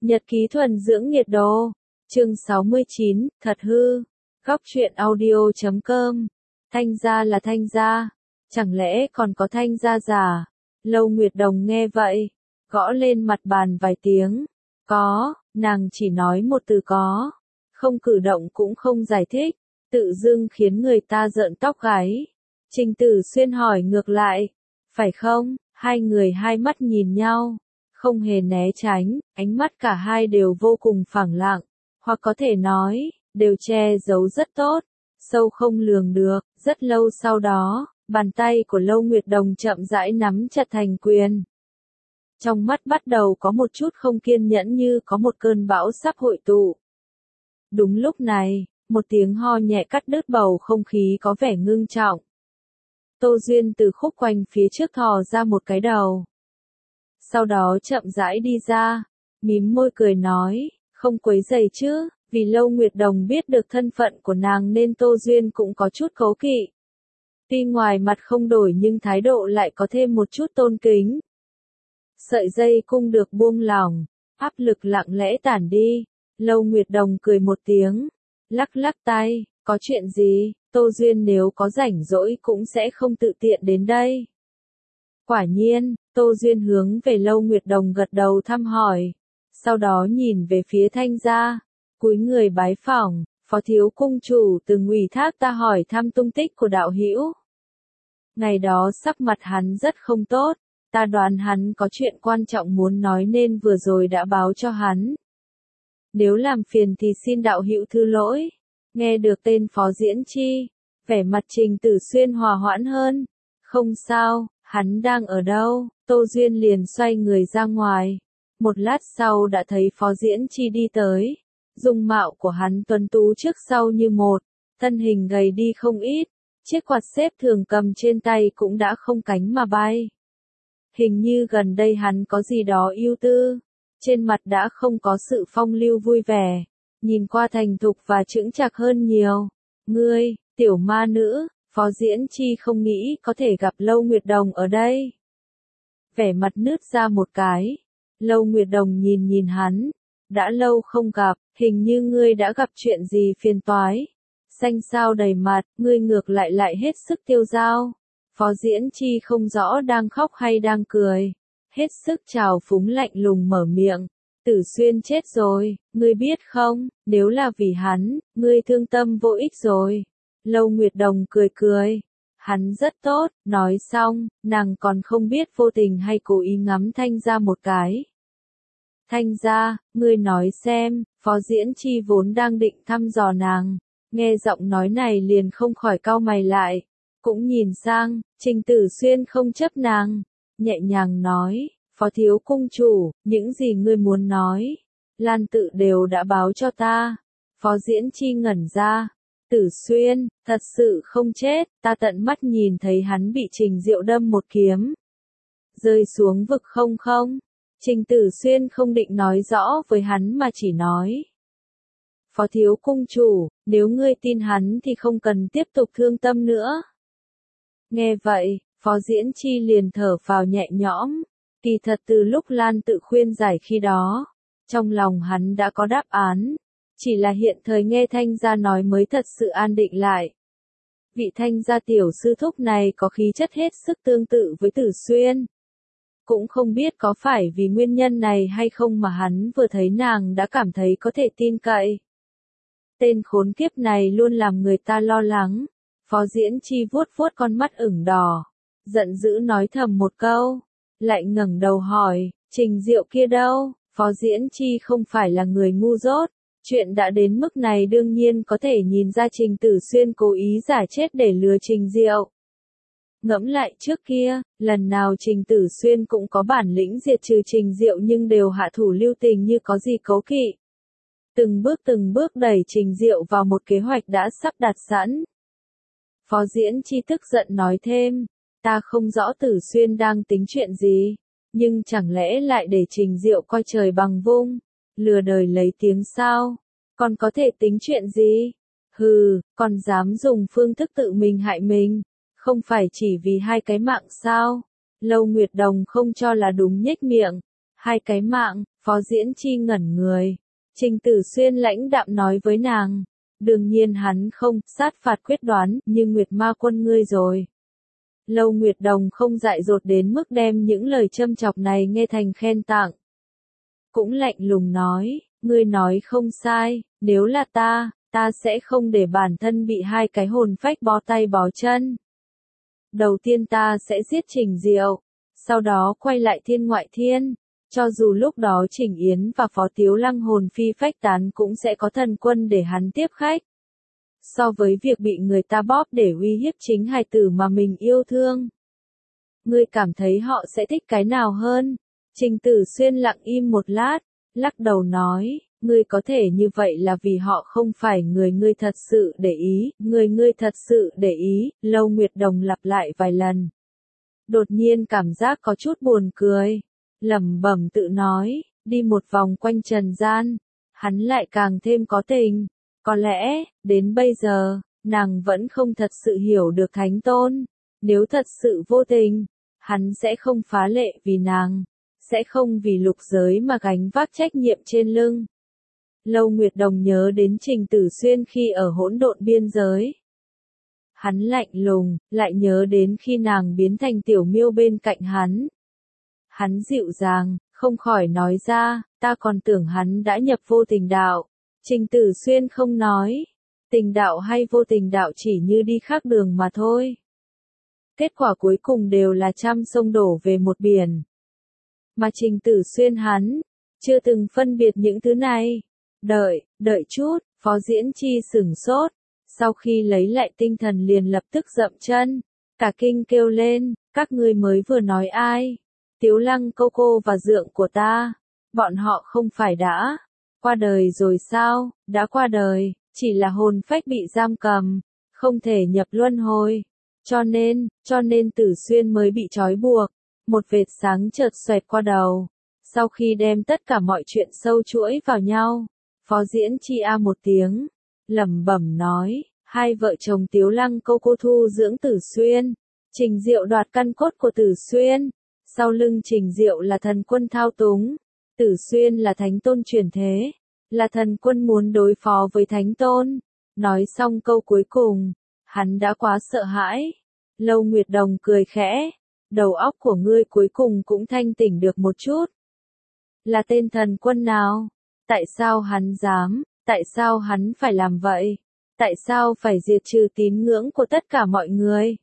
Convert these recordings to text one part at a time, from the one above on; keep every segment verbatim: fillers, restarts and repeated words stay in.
Nhật ký thuần dưỡng nhiệt độ. Chương sáu mươi chín, thật hư. Góc truyện audio chấm com. Thanh gia là thanh gia. Chẳng lẽ còn có thanh gia giả? Lâu Nguyệt Đồng nghe vậy, gõ lên mặt bàn vài tiếng. Có, nàng chỉ nói một từ có. Không cử động cũng không giải thích. Tự dưng khiến người ta rợn tóc gáy. Trình Tử Xuyên hỏi ngược lại. Phải không? Hai người hai mắt nhìn nhau. Không hề né tránh, ánh mắt cả hai đều vô cùng phẳng lặng. Hoặc có thể nói, đều che giấu rất tốt. Sâu không lường được. Rất lâu sau đó, bàn tay của Lâu Nguyệt Đồng chậm rãi nắm chặt thành quyền. Trong mắt bắt đầu có một chút không kiên nhẫn, như có một cơn bão sắp hội tụ. Đúng lúc này, một tiếng ho nhẹ cắt đứt bầu không khí có vẻ ngưng trọng. Tô Duyên từ khúc quanh phía trước thò ra một cái đầu. Sau đó chậm rãi đi ra, mím môi cười nói, không quấy rầy chứ, vì Lâu Nguyệt Đồng biết được thân phận của nàng nên Tô Duyên cũng có chút cố kỵ. Tuy ngoài mặt không đổi nhưng thái độ lại có thêm một chút tôn kính. Sợi dây cung được buông lỏng, áp lực lặng lẽ tản đi. Lâu Nguyệt Đồng cười một tiếng, lắc lắc tay, có chuyện gì, Tô Duyên nếu có rảnh rỗi cũng sẽ không tự tiện đến đây. Quả nhiên, Tô Duyên hướng về Lâu Nguyệt Đồng gật đầu thăm hỏi, sau đó nhìn về phía Thanh gia, cúi người bái phỏng, phó thiếu cung chủ từng ủy thác ta hỏi thăm tung tích của đạo hữu. Ngày đó sắc mặt hắn rất không tốt, ta đoán hắn có chuyện quan trọng muốn nói nên vừa rồi đã báo cho hắn. Nếu làm phiền thì xin đạo hữu thứ lỗi. Nghe được tên Phó Diễn Chi, vẻ mặt Trình Tử Xuyên hòa hoãn hơn. Không sao, hắn đang ở đâu? Tô Duyên liền xoay người ra ngoài. Một lát sau đã thấy Phó Diễn Chi đi tới. Dung mạo của hắn tuấn tú trước sau như một, thân hình gầy đi không ít, chiếc quạt xếp thường cầm trên tay cũng đã không cánh mà bay. Hình như gần đây hắn có gì đó ưu tư, trên mặt đã không có sự phong lưu vui vẻ, nhìn qua thành thục và chững chạc hơn nhiều. Ngươi, tiểu ma nữ, Phó Diễn Chi không nghĩ có thể gặp Lâu Nguyệt Đồng ở đây. Vẻ mặt nứt ra một cái, Lâu Nguyệt Đồng nhìn nhìn hắn, đã lâu không gặp, hình như ngươi đã gặp chuyện gì phiền toái. Xanh xao đầy mặt, ngươi ngược lại lại hết sức tiêu dao. Phó Diễn Chi không rõ đang khóc hay đang cười, hết sức trào phúng lạnh lùng mở miệng. Tử Xuyên chết rồi, ngươi biết không, nếu là vì hắn, ngươi thương tâm vô ích rồi. Lâu Nguyệt Đồng cười cười, hắn rất tốt, nói xong, nàng còn không biết vô tình hay cố ý ngắm Thanh gia một cái. Thanh gia, ngươi nói xem, Phó Diễn Chi vốn đang định thăm dò nàng, nghe giọng nói này liền không khỏi cau mày lại, cũng nhìn sang, Trình Tử Xuyên không chấp nàng, nhẹ nhàng nói, Phó thiếu cung chủ, những gì ngươi muốn nói, Lan tự đều đã báo cho ta. Phó Diễn Chi ngẩn ra, Tử Xuyên, thật sự không chết, ta tận mắt nhìn thấy hắn bị Trình Diệu đâm một kiếm, rơi xuống vực không không. Trình Tử Xuyên không định nói rõ với hắn mà chỉ nói. Phó thiếu cung chủ, nếu ngươi tin hắn thì không cần tiếp tục thương tâm nữa. Nghe vậy, Phó Diễn Chi liền thở phào nhẹ nhõm. Kỳ thật từ lúc Lan tự khuyên giải khi đó, trong lòng hắn đã có đáp án. Chỉ là hiện thời nghe Thanh gia nói mới thật sự an định lại. Vị Thanh gia tiểu sư thúc này có khí chất hết sức tương tự với Tử Xuyên. Cũng không biết có phải vì nguyên nhân này hay không mà hắn vừa thấy nàng đã cảm thấy có thể tin cậy. Tên khốn kiếp này luôn làm người ta lo lắng. Phó Diễn Chi vuốt vuốt con mắt ửng đỏ, giận dữ nói thầm một câu, lại ngẩng đầu hỏi, Trình Diệu kia đâu? Phó Diễn Chi không phải là người ngu dốt, chuyện đã đến mức này đương nhiên có thể nhìn ra Trình Tử Xuyên cố ý giả chết để lừa Trình Diệu. Ngẫm lại trước kia, lần nào Trình Tử Xuyên cũng có bản lĩnh diệt trừ Trình Diệu nhưng đều hạ thủ lưu tình như có gì cấu kỵ. Từng bước từng bước đẩy Trình Diệu vào một kế hoạch đã sắp đặt sẵn. Phó Diễn Chi tức giận nói thêm, ta không rõ Tử Xuyên đang tính chuyện gì, nhưng chẳng lẽ lại để Trình Diệu coi trời bằng vung, lừa đời lấy tiếng sao, còn có thể tính chuyện gì? Hừ, còn dám dùng phương thức tự mình hại mình, không phải chỉ vì hai cái mạng sao? Lâu Nguyệt Đồng không cho là đúng nhếch miệng, hai cái mạng, Phó Diễn Chi ngẩn người. Trình Tử Xuyên lãnh đạm nói với nàng. Đương nhiên hắn không sát phạt quyết đoán như Nguyệt Ma Quân ngươi rồi. Lâu Nguyệt Đồng không dại dột đến mức đem những lời châm chọc này nghe thành khen tặng. Cũng lạnh lùng nói, ngươi nói không sai, nếu là ta, ta sẽ không để bản thân bị hai cái hồn phách bó tay bó chân. Đầu tiên ta sẽ giết Trình Diệu, sau đó quay lại thiên ngoại thiên. Cho dù lúc đó Trình Yến và Phó Tiếu Lăng hồn phi phách tán cũng sẽ có thần quân để hắn tiếp khách. So với việc bị người ta bóp để uy hiếp chính hài tử mà mình yêu thương. Ngươi cảm thấy họ sẽ thích cái nào hơn? Trình Tử Xuyên lặng im một lát, lắc đầu nói, ngươi có thể như vậy là vì họ không phải người ngươi thật sự để ý, người ngươi thật sự để ý, Lâu Nguyệt Đồng lặp lại vài lần. Đột nhiên cảm giác có chút buồn cười, lẩm bẩm tự nói, đi một vòng quanh trần gian, hắn lại càng thêm có tình. Có lẽ, đến bây giờ, nàng vẫn không thật sự hiểu được Thánh Tôn. Nếu thật sự vô tình, hắn sẽ không phá lệ vì nàng, sẽ không vì lục giới mà gánh vác trách nhiệm trên lưng. Lâu Nguyệt Đồng nhớ đến Trình Tử Xuyên khi ở hỗn độn biên giới. Hắn lạnh lùng, lại nhớ đến khi nàng biến thành tiểu miêu bên cạnh hắn. Hắn dịu dàng, không khỏi nói ra, ta còn tưởng hắn đã nhập vô tình đạo. Trình Tử Xuyên không nói, tình đạo hay vô tình đạo chỉ như đi khác đường mà thôi. Kết quả cuối cùng đều là trăm sông đổ về một biển. Mà Trình Tử Xuyên hắn, chưa từng phân biệt những thứ này. Đợi, đợi chút, Phó Diễn Chi sửng sốt, sau khi lấy lại tinh thần liền lập tức dậm chân, cả kinh kêu lên, các ngươi mới vừa nói ai? Tiếu Lăng Câu Cô và dượng của ta, bọn họ không phải đã qua đời rồi sao? Đã qua đời, chỉ là hồn phách bị giam cầm, không thể nhập luân hồi. Cho nên, cho nên Tử Xuyên mới bị trói buộc. Một vệt sáng chợt xoẹt qua đầu. Sau khi đem tất cả mọi chuyện sâu chuỗi vào nhau, Phó Diễn Chi a một tiếng, lẩm bẩm nói, hai vợ chồng Tiếu Lăng Câu Cô thu dưỡng Tử Xuyên, Trình Diệu đoạt căn cốt của Tử Xuyên, sau lưng Trình Diệu là thần quân thao túng, Tử Xuyên là Thánh Tôn chuyển thế, là thần quân muốn đối phó với Thánh Tôn. Nói xong câu cuối cùng, hắn đã quá sợ hãi. Lâu Nguyệt Đồng cười khẽ, đầu óc của ngươi cuối cùng cũng thanh tỉnh được một chút. Là tên thần quân nào? Tại sao hắn dám? Tại sao hắn phải làm vậy? Tại sao phải diệt trừ tín ngưỡng của tất cả mọi người?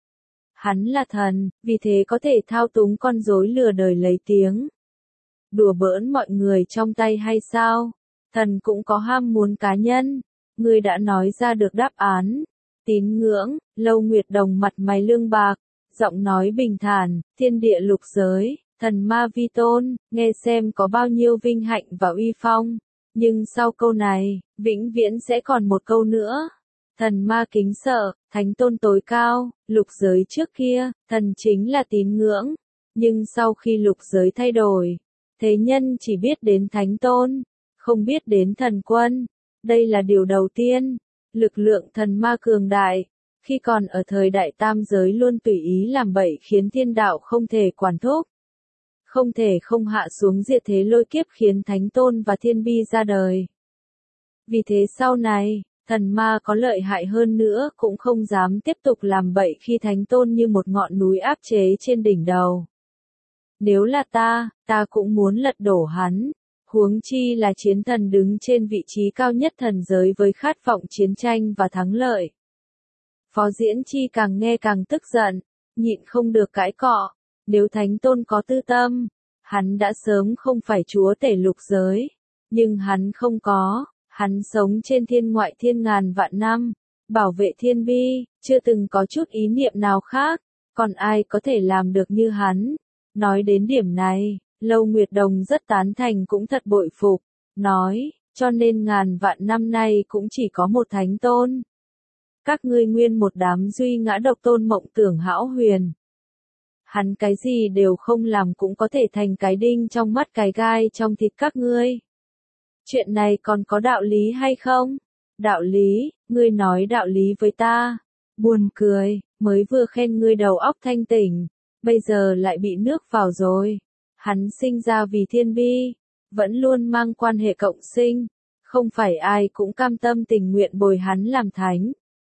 Hắn là thần, vì thế có thể thao túng con rối lừa đời lấy tiếng. Đùa bỡn mọi người trong tay hay sao? Thần cũng có ham muốn cá nhân. Ngươi đã nói ra được đáp án. Tín ngưỡng, Lâu Nguyệt Đồng mặt mày lương bạc, giọng nói bình thản, thiên địa lục giới, thần ma vi tôn, nghe xem có bao nhiêu vinh hạnh và uy phong. Nhưng sau câu này, vĩnh viễn sẽ còn một câu nữa. Thần ma kính sợ, Thánh Tôn tối cao, lục giới trước kia, thần chính là tín ngưỡng. Nhưng sau khi lục giới thay đổi, thế nhân chỉ biết đến Thánh Tôn, không biết đến thần quân. Đây là điều đầu tiên. Lực lượng thần ma cường đại, khi còn ở thời đại tam giới luôn tùy ý làm bậy khiến thiên đạo không thể quản thúc. Không thể không hạ xuống diệt thế lôi kiếp khiến Thánh Tôn và Thiên Bi ra đời. Vì thế sau này, thần ma có lợi hại hơn nữa cũng không dám tiếp tục làm bậy khi Thánh Tôn như một ngọn núi áp chế trên đỉnh đầu. Nếu là ta, ta cũng muốn lật đổ hắn. Huống chi là chiến thần đứng trên vị trí cao nhất thần giới với khát vọng chiến tranh và thắng lợi. Phó Diễn Chi càng nghe càng tức giận, nhịn không được cãi cọ. Nếu Thánh Tôn có tư tâm, hắn đã sớm không phải chúa tể lục giới. Nhưng hắn không có, hắn sống trên thiên ngoại thiên ngàn vạn năm, bảo vệ thiên bi, chưa từng có chút ý niệm nào khác. Còn ai có thể làm được như hắn? Nói đến điểm này, Lâu Nguyệt Đồng rất tán thành cũng thật bội phục, nói, cho nên ngàn vạn năm nay cũng chỉ có một Thánh Tôn. Các ngươi nguyên một đám duy ngã độc tôn mộng tưởng hão huyền. Hắn cái gì đều không làm cũng có thể thành cái đinh trong mắt cái gai trong thịt các ngươi. Chuyện này còn có đạo lý hay không? Đạo lý, ngươi nói đạo lý với ta. Buồn cười, mới vừa khen ngươi đầu óc thanh tỉnh, bây giờ lại bị nước vào rồi. Hắn sinh ra vì thiên bi, vẫn luôn mang quan hệ cộng sinh, không phải ai cũng cam tâm tình nguyện bồi hắn làm thánh.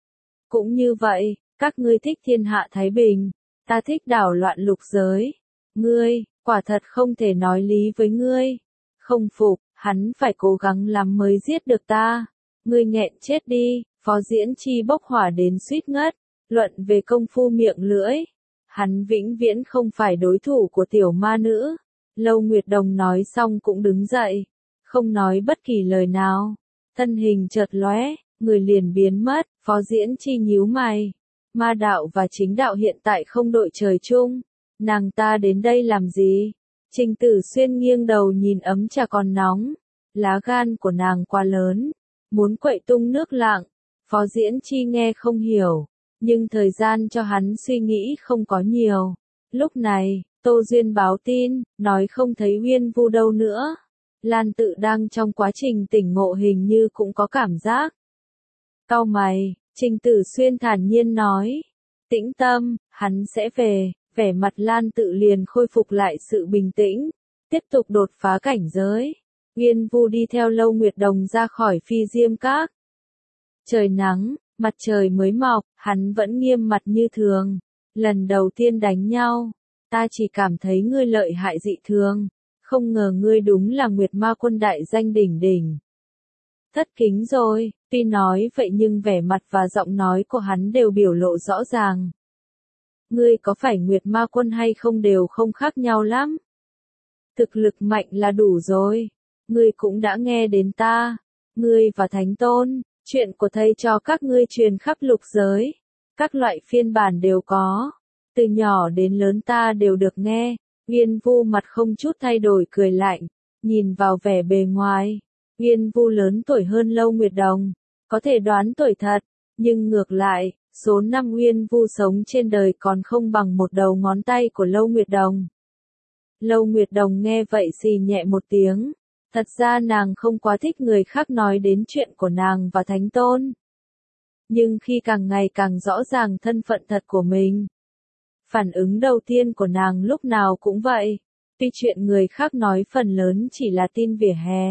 Cũng như vậy, các ngươi thích thiên hạ thái bình, ta thích đảo loạn lục giới. Ngươi, quả thật không thể nói lý với ngươi. Không phục, hắn phải cố gắng lắm mới giết được ta. Ngươi nghẹn chết đi, Phó Diễn Chi bốc hỏa đến suýt ngất, luận về công phu miệng lưỡi. Hắn vĩnh viễn không phải đối thủ của tiểu ma nữ. Lâu Nguyệt Đồng nói xong cũng đứng dậy, không nói bất kỳ lời nào. Thân hình chợt lóe, người liền biến mất, Phó Diễn Chi nhíu mày. Ma đạo và chính đạo hiện tại không đội trời chung. Nàng ta đến đây làm gì? Trình Tử Xuyên nghiêng đầu nhìn ấm trà còn nóng. Lá gan của nàng quá lớn, muốn quậy tung nước lặng. Phó Diễn Chi nghe không hiểu, nhưng thời gian cho hắn suy nghĩ không có nhiều. Lúc này, Tô Duyên báo tin, nói không thấy Uyên Vu đâu nữa. Lan Tự đang trong quá trình tỉnh ngộ hình như cũng có cảm giác. Cau mày, Trình Tử Xuyên thản nhiên nói. Tĩnh tâm, hắn sẽ về. Vẻ mặt Lan Tự liền khôi phục lại sự bình tĩnh, tiếp tục đột phá cảnh giới. Uyên Vu đi theo Lâu Nguyệt Đồng ra khỏi Phi Diêm Các. Trời nắng, mặt trời mới mọc, hắn vẫn nghiêm mặt như thường. Lần đầu tiên đánh nhau, ta chỉ cảm thấy ngươi lợi hại dị thường, không ngờ ngươi đúng là Nguyệt Ma Quân đại danh đỉnh đỉnh. Thất kính rồi, tuy nói vậy nhưng vẻ mặt và giọng nói của hắn đều biểu lộ rõ ràng. Ngươi có phải Nguyệt Ma Quân hay không đều không khác nhau lắm. Thực lực mạnh là đủ rồi. Ngươi cũng đã nghe đến ta. Ngươi và Thánh Tôn, chuyện của thầy cho các ngươi truyền khắp lục giới. Các loại phiên bản đều có. Từ nhỏ đến lớn ta đều được nghe. Uyên Vu mặt không chút thay đổi cười lạnh. Nhìn vào vẻ bề ngoài. Uyên Vu lớn tuổi hơn Lâu Nguyệt Đồng. Có thể đoán tuổi thật. Nhưng ngược lại, số năm Uyên Vu sống trên đời còn không bằng một đầu ngón tay của Lâu Nguyệt Đồng. Lâu Nguyệt Đồng nghe vậy xì nhẹ một tiếng. Thật ra nàng không quá thích người khác nói đến chuyện của nàng và Thánh Tôn. Nhưng khi càng ngày càng rõ ràng thân phận thật của mình, phản ứng đầu tiên của nàng lúc nào cũng vậy. Tuy chuyện người khác nói phần lớn chỉ là tin vỉa hè.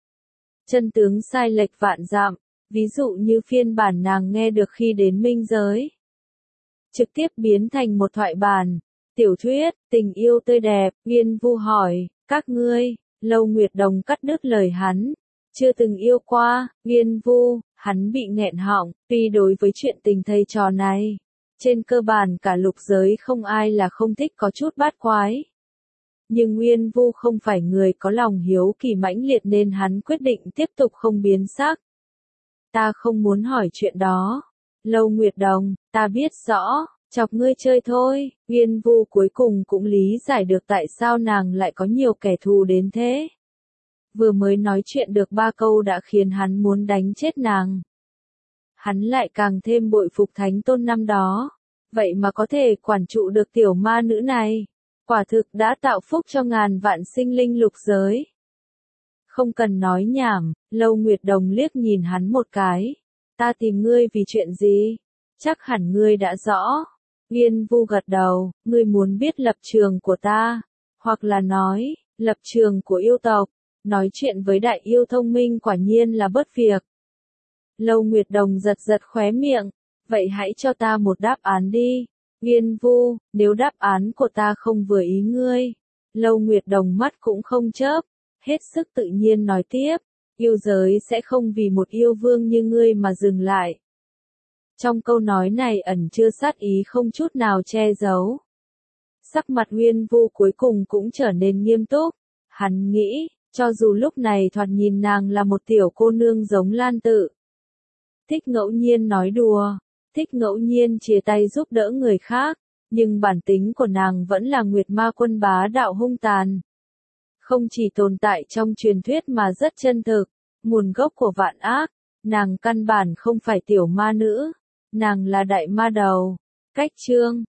Chân tướng sai lệch vạn dặm. Ví dụ như phiên bản nàng nghe được khi đến minh giới. Trực tiếp biến thành một thoại bản. Tiểu thuyết, tình yêu tươi đẹp. Uyên Vu hỏi, các ngươi. Lâu Nguyệt Đồng cắt đứt lời hắn. Chưa từng yêu qua. Uyên Vu, hắn bị nghẹn họng. Tuy đối với chuyện tình thầy trò này, trên cơ bản cả lục giới không ai là không thích có chút bát quái. Nhưng Uyên Vu không phải người có lòng hiếu kỳ mãnh liệt nên hắn quyết định tiếp tục không biến sắc. Ta không muốn hỏi chuyện đó. Lâu Nguyệt Đồng, ta biết rõ, chọc ngươi chơi thôi. Uyên Vu cuối cùng cũng lý giải được tại sao nàng lại có nhiều kẻ thù đến thế. Vừa mới nói chuyện được ba câu đã khiến hắn muốn đánh chết nàng. Hắn lại càng thêm bội phục Thánh Tôn năm đó. Vậy mà có thể quản trụ được tiểu ma nữ này. Quả thực đã tạo phúc cho ngàn vạn sinh linh lục giới. Không cần nói nhảm, Lâu Nguyệt Đồng liếc nhìn hắn một cái. Ta tìm ngươi vì chuyện gì? Chắc hẳn ngươi đã rõ. Uyên Vu gật đầu, ngươi muốn biết lập trường của ta. Hoặc là nói, lập trường của yêu tộc. Nói chuyện với đại yêu thông minh quả nhiên là bớt việc. Lâu Nguyệt Đồng giật giật khóe miệng. Vậy hãy cho ta một đáp án đi. Uyên Vu, nếu đáp án của ta không vừa ý ngươi. Lâu Nguyệt Đồng mắt cũng không chớp. Hết sức tự nhiên nói tiếp, yêu giới sẽ không vì một yêu vương như ngươi mà dừng lại. Trong câu nói này ẩn chứa sát ý không chút nào che giấu. Sắc mặt Uyên Vu cuối cùng cũng trở nên nghiêm túc. Hắn nghĩ, cho dù lúc này thoạt nhìn nàng là một tiểu cô nương giống Lan Tự. Thích ngẫu nhiên nói đùa, thích ngẫu nhiên chia tay giúp đỡ người khác, nhưng bản tính của nàng vẫn là Nguyệt Ma Quân bá đạo hung tàn. Không chỉ tồn tại trong truyền thuyết mà rất chân thực, nguồn gốc của vạn ác, nàng căn bản không phải tiểu ma nữ, nàng là đại ma đầu. Cách chương